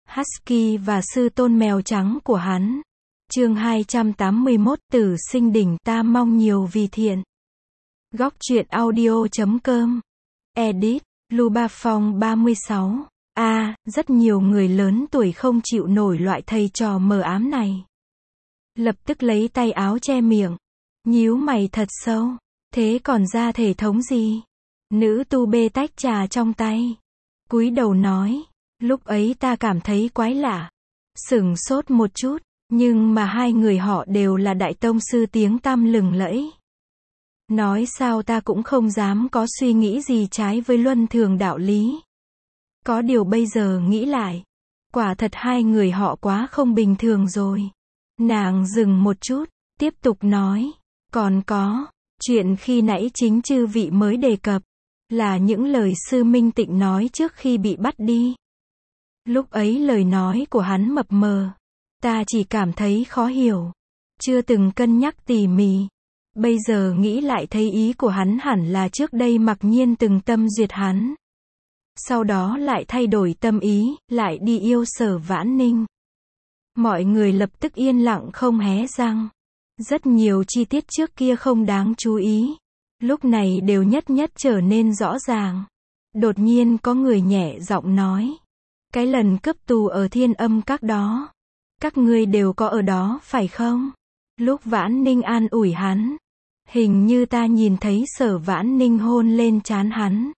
Husky và sư tôn mèo trắng của hắn. Chương 281, Tử sinh đỉnh, ta mong nhiều vì thiện. Góc truyện audio.com. Edit, Luba Phong 36. Rất nhiều người lớn tuổi không chịu nổi loại thầy trò mờ ám này. Lập tức lấy tay áo che miệng. Nhíu mày thật sâu. Thế còn ra thể thống gì? Nữ tu bê tách trà trong tay. Cúi đầu nói. Lúc ấy ta cảm thấy quái lạ. Sửng sốt một chút. Nhưng mà hai người họ đều là đại tông sư tiếng tăm lừng lẫy. Nói sao ta cũng không dám có suy nghĩ gì trái với luân thường đạo lý. Có điều bây giờ nghĩ lại. Quả thật hai người họ quá không bình thường rồi. Nàng dừng một chút. Tiếp tục nói. Còn có. Chuyện khi nãy chính chư vị mới đề cập. Là những lời sư Minh Tịnh nói trước khi bị bắt đi. Lúc ấy lời nói của hắn mập mờ. Ta chỉ cảm thấy khó hiểu. Chưa từng cân nhắc tỉ mỉ. Bây giờ nghĩ lại thấy ý của hắn hẳn là trước đây mặc nhiên từng tâm duyệt hắn. Sau đó lại thay đổi tâm ý, lại đi yêu Sở Vãn Ninh. Mọi người lập tức yên lặng không hé răng. Rất nhiều chi tiết trước kia không đáng chú ý. Lúc này đều nhất nhất trở nên rõ ràng. Đột nhiên có người nhẹ giọng nói. Cái lần cướp tù ở Thiên Âm Các đó. Các ngươi đều có ở đó phải không? Lúc Vãn Ninh an ủi hắn. Hình như ta nhìn thấy Sở Vãn Ninh hôn lên trán hắn.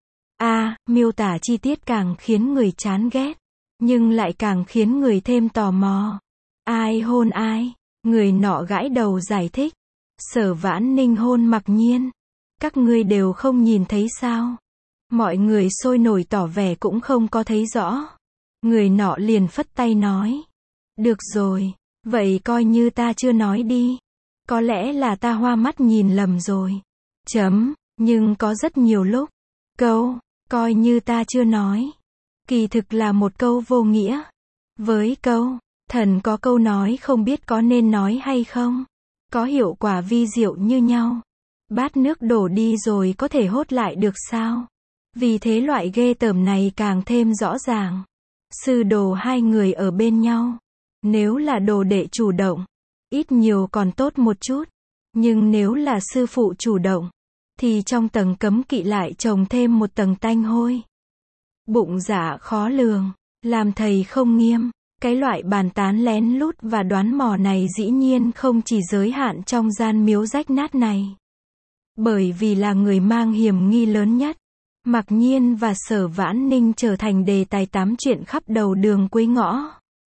Miêu tả chi tiết càng khiến người chán ghét. Nhưng lại càng khiến người thêm tò mò. Ai hôn ai? Người nọ gãi đầu giải thích. Sở Vãn Ninh hôn Mặc Nhiên. Các ngươi đều không nhìn thấy sao? Mọi người sôi nổi tỏ vẻ cũng không có thấy rõ. Người nọ liền phất tay nói. Được rồi, vậy coi như ta chưa nói đi. Có lẽ là ta hoa mắt nhìn lầm rồi. Nhưng có rất nhiều lúc. Coi như ta chưa nói. Kỳ thực là một câu vô nghĩa. Với câu, thần có câu nói không biết có nên nói hay không. Có hiệu quả vi diệu như nhau. Bát nước đổ đi rồi có thể hốt lại được sao? Vì thế loại ghê tởm này càng thêm rõ ràng. Sư đồ hai người ở bên nhau. Nếu là đồ đệ chủ động, ít nhiều còn tốt một chút. Nhưng nếu là sư phụ chủ động, thì trong tầng cấm kỵ lại chồng thêm một tầng tanh hôi. Bụng dạ khó lường, làm thầy không nghiêm. Cái loại bàn tán lén lút và đoán mò này dĩ nhiên không chỉ giới hạn trong gian miếu rách nát này. Bởi vì là người mang hiểm nghi lớn nhất. Mặc Nhiên và Sở Vãn Ninh trở thành đề tài tám chuyện khắp đầu đường cuối ngõ.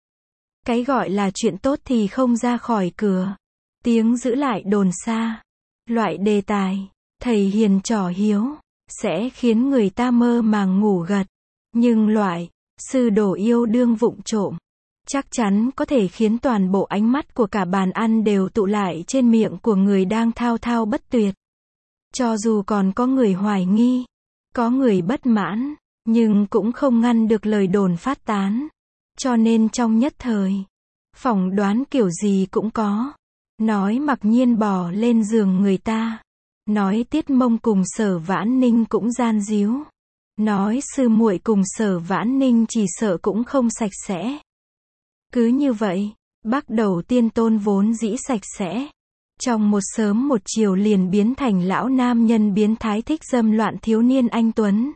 Cái gọi là chuyện tốt thì không ra khỏi cửa. Tiếng giữ lại đồn xa. Loại đề tài, thầy hiền trò hiếu, sẽ khiến người ta mơ màng ngủ gật. Nhưng loại, sư đồ yêu đương vụng trộm, chắc chắn có thể khiến toàn bộ ánh mắt của cả bàn ăn đều tụ lại trên miệng của người đang thao thao bất tuyệt. Cho dù còn có người hoài nghi, có người bất mãn, nhưng cũng không ngăn được lời đồn phát tán. Cho nên trong nhất thời, phỏng đoán kiểu gì cũng có. Nói Mặc Nhiên bò lên giường người ta. Nói Tiết Mông cùng Sở Vãn Ninh cũng gian díu. Nói sư muội cùng Sở Vãn Ninh chỉ sợ cũng không sạch sẽ. Cứ như vậy, Bác Đầu Tiên Tôn vốn dĩ sạch sẽ. Trong một sớm một chiều liền biến thành lão nam nhân biến thái thích dâm loạn thiếu niên anh tuấn.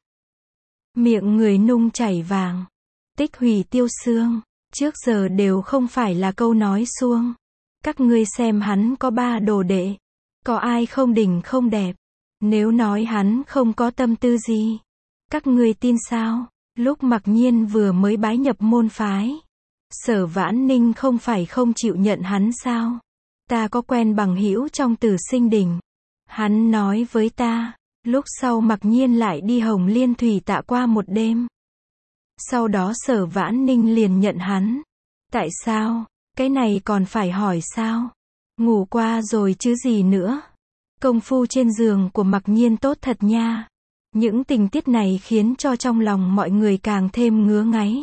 Miệng người nung chảy vàng. Tích hủy tiêu xương. Trước giờ đều không phải là câu nói suông. Các ngươi xem hắn có 3 đồ đệ. Có ai không đỉnh không đẹp. Nếu nói hắn không có tâm tư gì, các ngươi tin sao? Lúc Mặc Nhiên vừa mới bái nhập môn phái, Sở Vãn Ninh không phải không chịu nhận hắn sao? Ta có quen bằng hữu trong Tử Sinh Đỉnh. Hắn nói với ta, lúc sau Mặc Nhiên lại đi Hồng Liên Thủy Tạ qua một đêm. Sau đó Sở Vãn Ninh liền nhận hắn. Tại sao? Cái này còn phải hỏi sao? Ngủ qua rồi chứ gì nữa. Công phu trên giường của Mặc Nhiên tốt thật nha. Những tình tiết này khiến cho trong lòng mọi người càng thêm ngứa ngáy.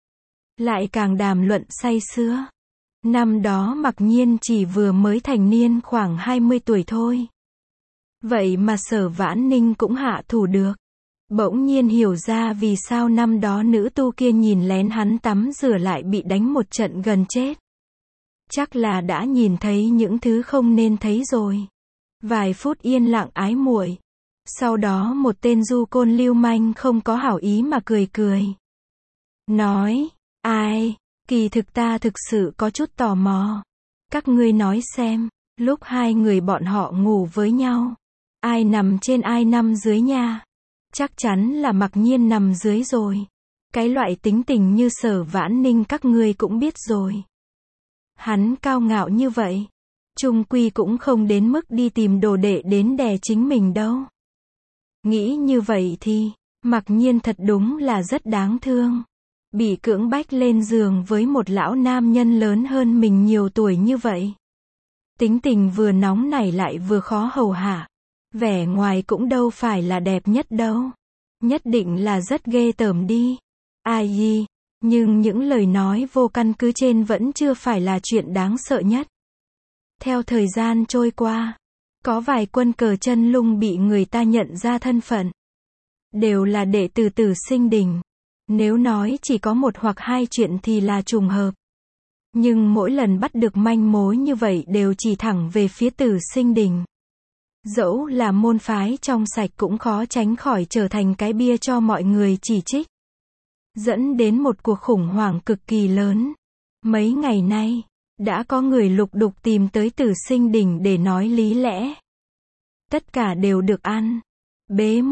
Lại càng đàm luận say sưa. Năm đó Mặc Nhiên chỉ vừa mới thành niên khoảng 20 tuổi thôi. Vậy mà Sở Vãn Ninh cũng hạ thủ được. Bỗng nhiên hiểu ra vì sao năm đó nữ tu kia nhìn lén hắn tắm rửa lại bị đánh một trận gần chết. Chắc là đã nhìn thấy những thứ không nên thấy rồi. Vài phút yên lặng ái muội. Sau đó một tên du côn lưu manh không có hảo ý mà cười cười. Nói, ai, kỳ thực ta thực sự có chút tò mò. Các ngươi nói xem, lúc hai người bọn họ ngủ với nhau, ai nằm trên ai nằm dưới nha? Chắc chắn là Mặc Nhiên nằm dưới rồi. Cái loại tính tình như Sở Vãn Ninh các ngươi cũng biết rồi. Hắn cao ngạo như vậy, chung quy cũng không đến mức đi tìm đồ đệ đến đè chính mình đâu. Nghĩ như vậy thì, Mặc Nhiên thật đúng là rất đáng thương. Bị cưỡng bách lên giường với một lão nam nhân lớn hơn mình nhiều tuổi như vậy. Tính tình vừa nóng nảy lại vừa khó hầu hạ. Vẻ ngoài cũng đâu phải là đẹp nhất đâu. Nhất định là rất ghê tởm đi. Ai, nhưng những lời nói vô căn cứ trên vẫn chưa phải là chuyện đáng sợ nhất. Theo thời gian trôi qua, có vài quân cờ chân lung bị người ta nhận ra thân phận. Đều là đệ tử Tử Sinh Đình. Nếu nói chỉ có một hoặc hai chuyện thì là trùng hợp. Nhưng mỗi lần bắt được manh mối như vậy đều chỉ thẳng về phía Tử Sinh Đình. Dẫu là môn phái trong sạch cũng khó tránh khỏi trở thành cái bia cho mọi người chỉ trích. Dẫn đến một cuộc khủng hoảng cực kỳ lớn. Mấy ngày nay, đã có người lục đục tìm tới Tử Sinh Đình để nói lý lẽ. Tất cả đều được ăn. Bế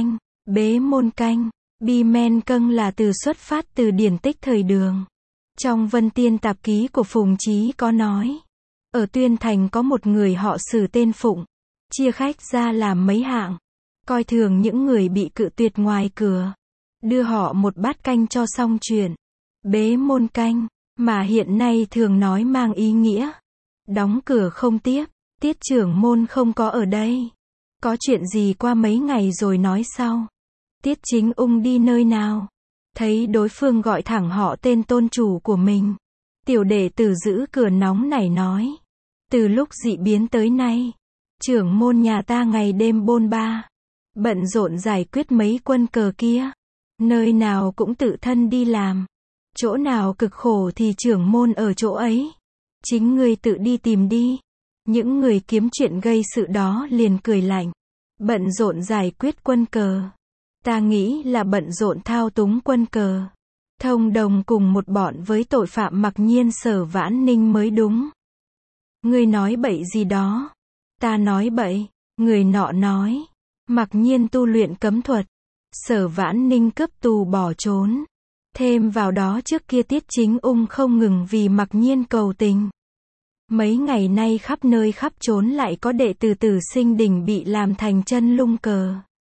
môn canh. Bi men câng là từ xuất phát từ điển tích thời Đường. Trong Vân Tiên tạp ký của Phùng Chí có nói. Ở Tuyên Thành có một người họ Sử tên Phụng. Chia khách ra làm mấy hạng. Coi thường những người bị cự tuyệt ngoài cửa. Đưa họ một bát canh cho xong chuyện. Bế môn canh, mà hiện nay thường nói mang ý nghĩa. Đóng cửa không tiếp. Tiết trưởng môn không có ở đây. Có chuyện gì qua mấy ngày rồi nói sau. Tiết Chính Ung đi nơi nào? Thấy đối phương gọi thẳng họ tên tôn chủ của mình. Tiểu đệ tử giữ cửa nóng nảy nói. Từ lúc dị biến tới nay, trưởng môn nhà ta ngày đêm bôn ba. Bận rộn giải quyết mấy quân cờ kia. Nơi nào cũng tự thân đi làm. Chỗ nào cực khổ thì trưởng môn ở chỗ ấy. Chính ngươi tự đi tìm đi. Những người kiếm chuyện gây sự đó liền cười lạnh. Bận rộn giải quyết quân cờ. Ta nghĩ là bận rộn thao túng quân cờ. Thông đồng cùng một bọn với tội phạm Mặc Nhiên Sở Vãn Ninh mới đúng. Ngươi nói bậy gì đó? Ta nói bậy. Người nọ nói. Mặc Nhiên tu luyện cấm thuật. Sở Vãn Ninh cướp tù bỏ trốn. Thêm vào đó trước kia Tiết Chính Ung không ngừng vì Mặc Nhiên cầu tình. Mấy ngày nay khắp nơi khắp chốn lại có đệ tử Tử Sinh Đình bị làm thành chân lung cờ.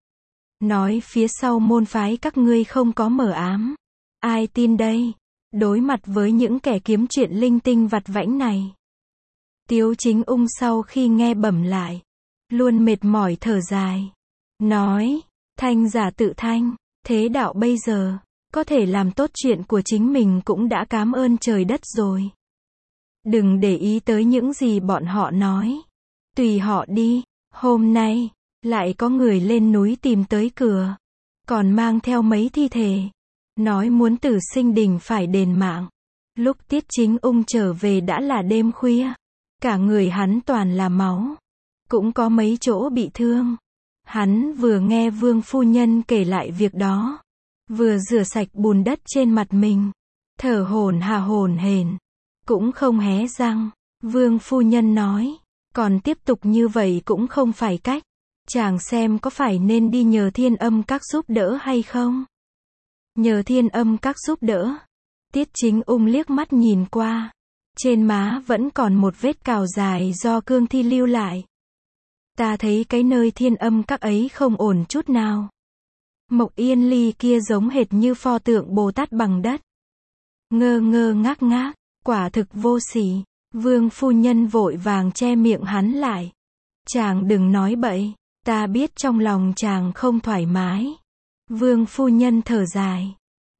Nói phía sau môn phái các ngươi không có mờ ám. Ai tin đây? Đối mặt với những kẻ kiếm chuyện linh tinh vặt vãnh này. Tiếu Chính Ung sau khi nghe bẩm lại. Luôn mệt mỏi thở dài. Nói, thanh giả tự thanh. Thế đạo bây giờ, có thể làm tốt chuyện của chính mình cũng đã cám ơn trời đất rồi. Đừng để ý tới những gì bọn họ nói. Tùy họ đi. Hôm nay, lại có người lên núi tìm tới cửa. Còn mang theo mấy thi thể. Nói muốn Tử Sinh Đình phải đền mạng. Lúc Tiết Chính Ung trở về đã là đêm khuya. Cả người hắn toàn là máu. Cũng có mấy chỗ bị thương. Hắn vừa nghe Vương phu nhân kể lại việc đó. Vừa rửa sạch bùn đất trên mặt mình. Thở hổn hển. Cũng không hé răng. Vương phu nhân nói. Còn tiếp tục như vậy cũng không phải cách. Chàng xem có phải nên đi nhờ Thiên Âm Các giúp đỡ hay không? Nhờ Thiên Âm Các giúp đỡ. Tiết Chính Ung liếc mắt nhìn qua. Trên má vẫn còn một vết cào dài do cương thi lưu lại. Ta thấy cái nơi Thiên Âm Các ấy không ổn chút nào. Mộc Yên Ly kia giống hệt như pho tượng Bồ Tát bằng đất. Ngơ ngác, quả thực vô sỉ. Vương phu nhân vội vàng che miệng hắn lại. Chàng đừng nói bậy. Ta biết trong lòng chàng không thoải mái. Vương phu nhân thở dài.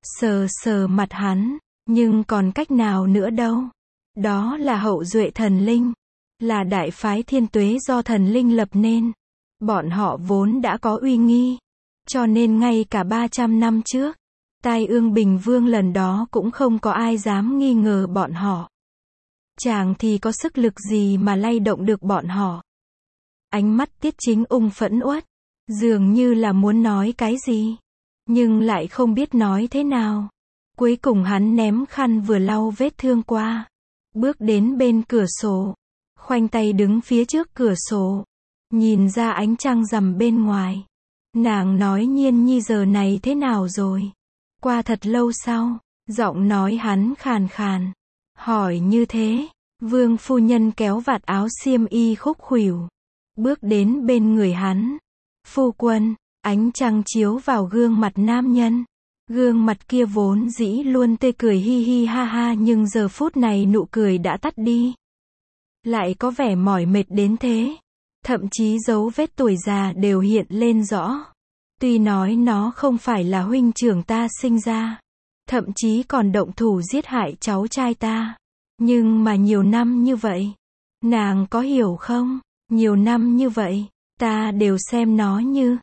Sờ mặt hắn. Nhưng còn cách nào nữa đâu. Đó là hậu duệ thần linh. Là đại phái Thiên Tuế do thần linh lập nên. Bọn họ vốn đã có uy nghi. Cho nên ngay cả 300 năm trước, Tai Ương Bình Vương lần đó cũng không có ai dám nghi ngờ bọn họ. Chàng thì có sức lực gì mà lay động được bọn họ. Ánh mắt Tiết Chính Ung phẫn uất, dường như là muốn nói cái gì, nhưng lại không biết nói thế nào. Cuối cùng hắn ném khăn vừa lau vết thương qua, bước đến bên cửa sổ, khoanh tay đứng phía trước cửa sổ, nhìn ra ánh trăng rằm bên ngoài. Nàng nói Nhiên Nhi giờ này thế nào rồi? Qua thật lâu sau, giọng nói hắn khàn khàn, hỏi như thế. Vương phu nhân kéo vạt áo xiêm y khúc khuỷu, bước đến bên người hắn. Phu quân, ánh trăng chiếu vào gương mặt nam nhân. Gương mặt kia vốn dĩ luôn tươi cười hi hi ha ha, nhưng giờ phút này nụ cười đã tắt đi. Lại có vẻ mỏi mệt đến thế. Thậm chí dấu vết tuổi già đều hiện lên rõ. Tuy nói nó không phải là huynh trưởng ta sinh ra, thậm chí còn động thủ giết hại cháu trai ta. Nhưng mà nhiều năm như vậy, nàng có hiểu không? Nhiều năm như vậy, ta đều xem nó như,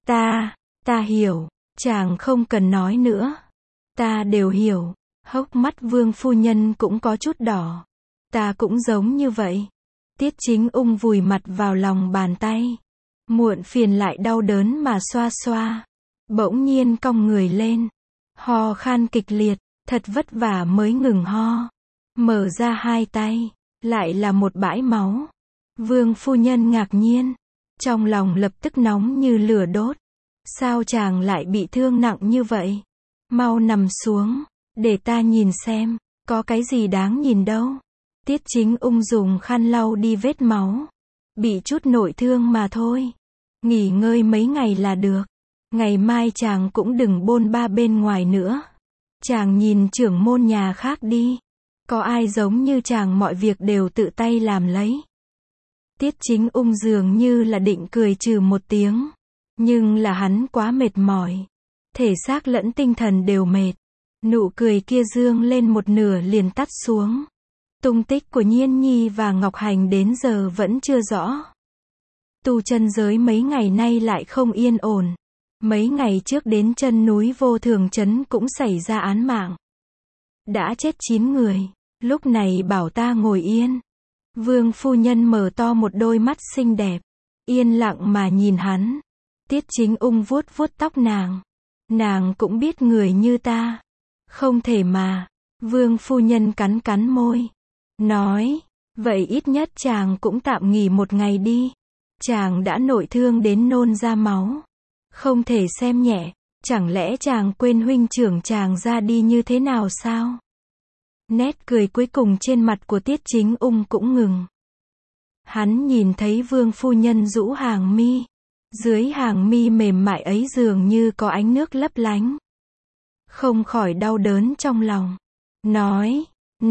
ta hiểu, chàng không cần nói nữa. Ta đều hiểu. Hốc mắt Vương phu nhân cũng có chút đỏ. Ta cũng giống như vậy. Tiết Chính Ung vùi mặt vào lòng bàn tay. Muộn phiền lại đau đớn mà xoa xoa. Bỗng nhiên cong người lên. Ho khan kịch liệt, thật vất vả mới ngừng ho. Mở ra hai tay, lại là một bãi máu. Vương phu nhân ngạc nhiên, trong lòng lập tức nóng như lửa đốt. Sao chàng lại bị thương nặng như vậy? Mau nằm xuống, để ta nhìn xem, có cái gì đáng nhìn đâu. Tiết Chính Ung dùng khăn lau đi vết máu. Bị chút nội thương mà thôi. Nghỉ ngơi mấy ngày là được. Ngày mai chàng cũng đừng bôn ba bên ngoài nữa. Chàng nhìn trưởng môn nhà khác đi. Có ai giống như chàng mọi việc đều tự tay làm lấy. Tiết Chính Ung dường như là định cười trừ một tiếng. Nhưng là hắn quá mệt mỏi. Thể xác lẫn tinh thần đều mệt. Nụ cười kia dương lên một nửa liền tắt xuống. Tung tích của Nhiên Nhi và Ngọc Hành đến giờ vẫn chưa rõ. Tu chân giới mấy ngày nay lại không yên ổn. Mấy ngày trước đến chân núi Vô Thường Trấn cũng xảy ra án mạng. Đã chết 9 người. Lúc này bảo ta ngồi yên. Vương phu nhân mở to một đôi mắt xinh đẹp. Yên lặng mà nhìn hắn. Tiết Chính Ung vuốt vuốt tóc nàng. Nàng cũng biết người như ta. Không thể mà. Vương phu nhân cắn cắn môi. Nói, vậy ít nhất chàng cũng tạm nghỉ một ngày đi. Chàng đã nội thương đến nôn ra máu. Không thể xem nhẹ. Chẳng lẽ chàng quên huynh trưởng chàng ra đi như thế nào sao? Nét cười cuối cùng trên mặt của Tiết Chính Ung cũng ngừng. Hắn nhìn thấy vương phu nhân rũ hàng mi. Dưới hàng mi mềm mại ấy dường như có ánh nước lấp lánh. Không khỏi đau đớn trong lòng. Nói,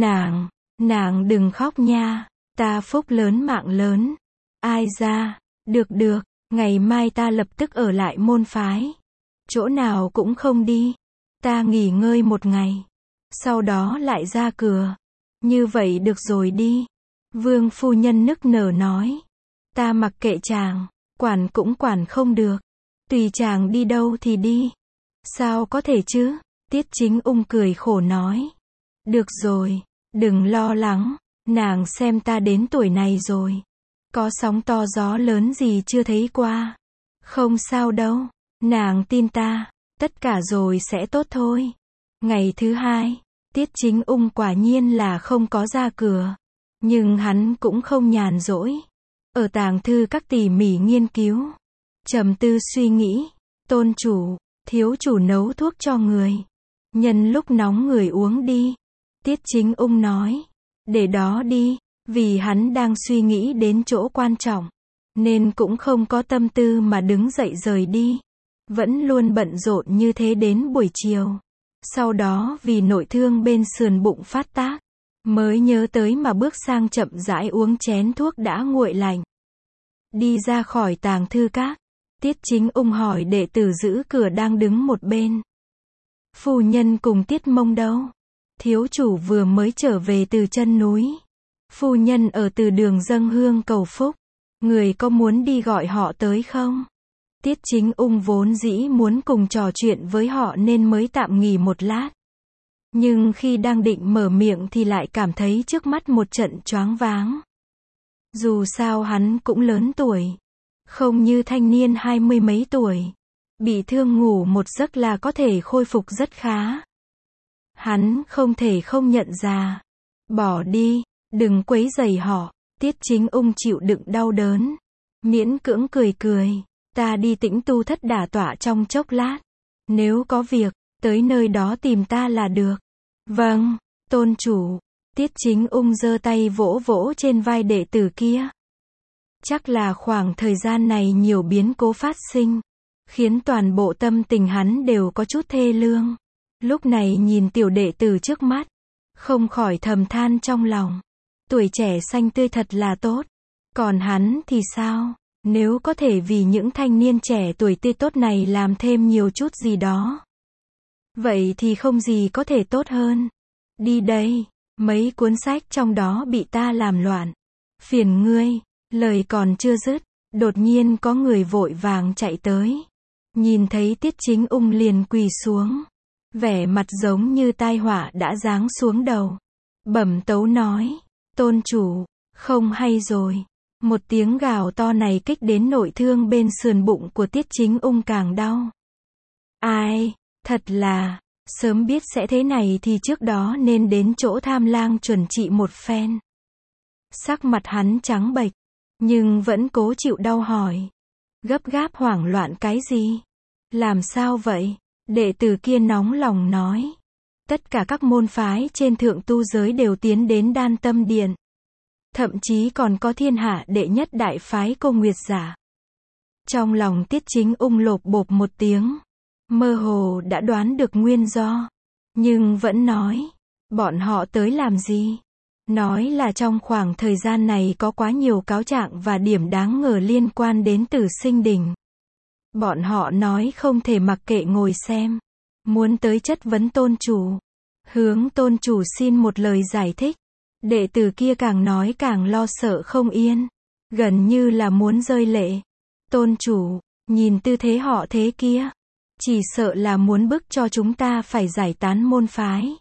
nàng đừng khóc nha. Ta phúc lớn mạng lớn. Ai ra, được, ngày mai ta lập tức ở lại môn phái. Chỗ nào cũng không đi. Ta nghỉ ngơi một ngày. Sau đó lại ra cửa. Như vậy được rồi đi. Vương phu nhân nức nở nói. Ta mặc kệ chàng. Quản cũng quản không được. Tùy chàng đi đâu thì đi. Sao có thể chứ? Tiết Chính Ung cười khổ nói. Được rồi, đừng lo lắng. Nàng xem ta đến tuổi này rồi. Có sóng to gió lớn gì chưa thấy qua. Không sao đâu. Nàng tin ta. Tất cả rồi sẽ tốt thôi. Ngày thứ hai, Tiết Chính Ung quả nhiên là không có ra cửa. Nhưng hắn cũng không nhàn rỗi. Ở tàng thư các tỉ mỉ nghiên cứu. Trầm tư suy nghĩ. Tôn chủ, thiếu chủ nấu thuốc cho người. Nhân lúc nóng người uống đi. Tiết Chính Ung nói. Để đó đi. Vì hắn đang suy nghĩ đến chỗ quan trọng. Nên cũng không có tâm tư mà đứng dậy rời đi. Vẫn luôn bận rộn như thế đến buổi chiều. Sau đó vì nội thương bên sườn bụng phát tác. Mới nhớ tới mà bước sang chậm rãi uống chén thuốc đã nguội lạnh. Đi ra khỏi tàng thư các. Tiết Chính Ung hỏi đệ tử giữ cửa đang đứng một bên. Phu nhân cùng Tiết Mông đâu? Thiếu chủ vừa mới trở về từ chân núi. Phu nhân ở từ đường dâng hương cầu phúc. Người có muốn đi gọi họ tới không? Tiết Chính Ung vốn dĩ muốn cùng trò chuyện với họ nên mới tạm nghỉ một lát. Nhưng khi đang định mở miệng thì lại cảm thấy trước mắt một trận choáng váng. Dù sao hắn cũng lớn tuổi. Không như thanh niên 20 mấy tuổi. Bị thương ngủ một giấc là có thể khôi phục rất khá. Hắn không thể không nhận ra. Bỏ đi, đừng quấy rầy họ. Tiết Chính Ung chịu đựng đau đớn. Miễn cưỡng cười cười. Ta đi tĩnh tu thất đả tọa trong chốc lát. Nếu có việc, tới nơi đó tìm ta là được. Vâng, tôn chủ. Tiết Chính Ung giơ tay vỗ vỗ trên vai đệ tử kia. Chắc là khoảng thời gian này nhiều biến cố phát sinh, khiến toàn bộ tâm tình hắn đều có chút thê lương. Lúc này nhìn tiểu đệ tử trước mắt, không khỏi thầm than trong lòng. Tuổi trẻ xanh tươi thật là tốt. Còn hắn thì sao? Nếu có thể vì những thanh niên trẻ tuổi tươi tốt này làm thêm nhiều chút gì đó, vậy thì không gì có thể tốt hơn. Đi đây, mấy cuốn sách trong đó bị ta làm loạn. Phiền ngươi. Lời còn chưa dứt, đột nhiên có người vội vàng chạy tới. Nhìn thấy Tiết Chính Ung liền quỳ xuống. Vẻ mặt giống như tai họa đã giáng xuống đầu. Bẩm tấu nói, tôn chủ, không hay rồi. Một tiếng gào to này kích đến nội thương bên sườn bụng của Tiết Chính Ung càng đau. Ai, thật là, sớm biết sẽ thế này thì trước đó nên đến chỗ Tham Lang chuẩn trị một phen. Sắc mặt hắn trắng bệch, nhưng vẫn cố chịu đau hỏi. Gấp gáp hoảng loạn cái gì? Làm sao vậy? Đệ tử kia nóng lòng nói. Tất cả các môn phái trên thượng tu giới đều tiến đến Đan Tâm Điện. Thậm chí còn có thiên hạ đệ nhất đại phái Cô Nguyệt Giả. Trong lòng Tiết Chính Ung lộp bộp một tiếng. Mơ hồ đã đoán được nguyên do. Nhưng vẫn nói. Bọn họ tới làm gì? Nói là trong khoảng thời gian này có quá nhiều cáo trạng và điểm đáng ngờ liên quan đến Tử Sinh Đỉnh. Bọn họ nói không thể mặc kệ ngồi xem. Muốn tới chất vấn tôn chủ. Hướng tôn chủ xin một lời giải thích. Đệ tử kia càng nói càng lo sợ không yên. Gần như là muốn rơi lệ. Tôn chủ, nhìn tư thế họ thế kia. Chỉ sợ là muốn bức cho chúng ta phải giải tán môn phái.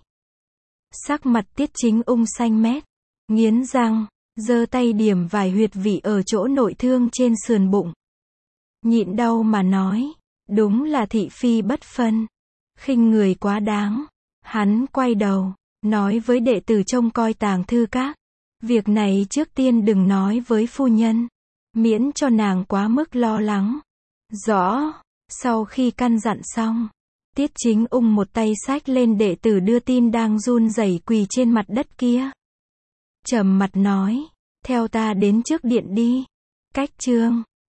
Sắc mặt Tiết Chính Ung xanh mét. Nghiến răng, giơ tay điểm vài huyệt vị ở chỗ nội thương trên sườn bụng. Nhịn đau mà nói. Đúng là thị phi bất phân. Khinh người quá đáng. Hắn quay đầu, nói với đệ tử trông coi tàng thư các. Việc này trước tiên đừng nói với phu nhân. Miễn cho nàng quá mức lo lắng. Rõ. Sau khi căn dặn xong, Tiết Chính Ung một tay xách lên đệ tử đưa tin đang run rẩy quỳ trên mặt đất kia. Trầm mặt nói, theo ta đến trước điện đi. Cách chương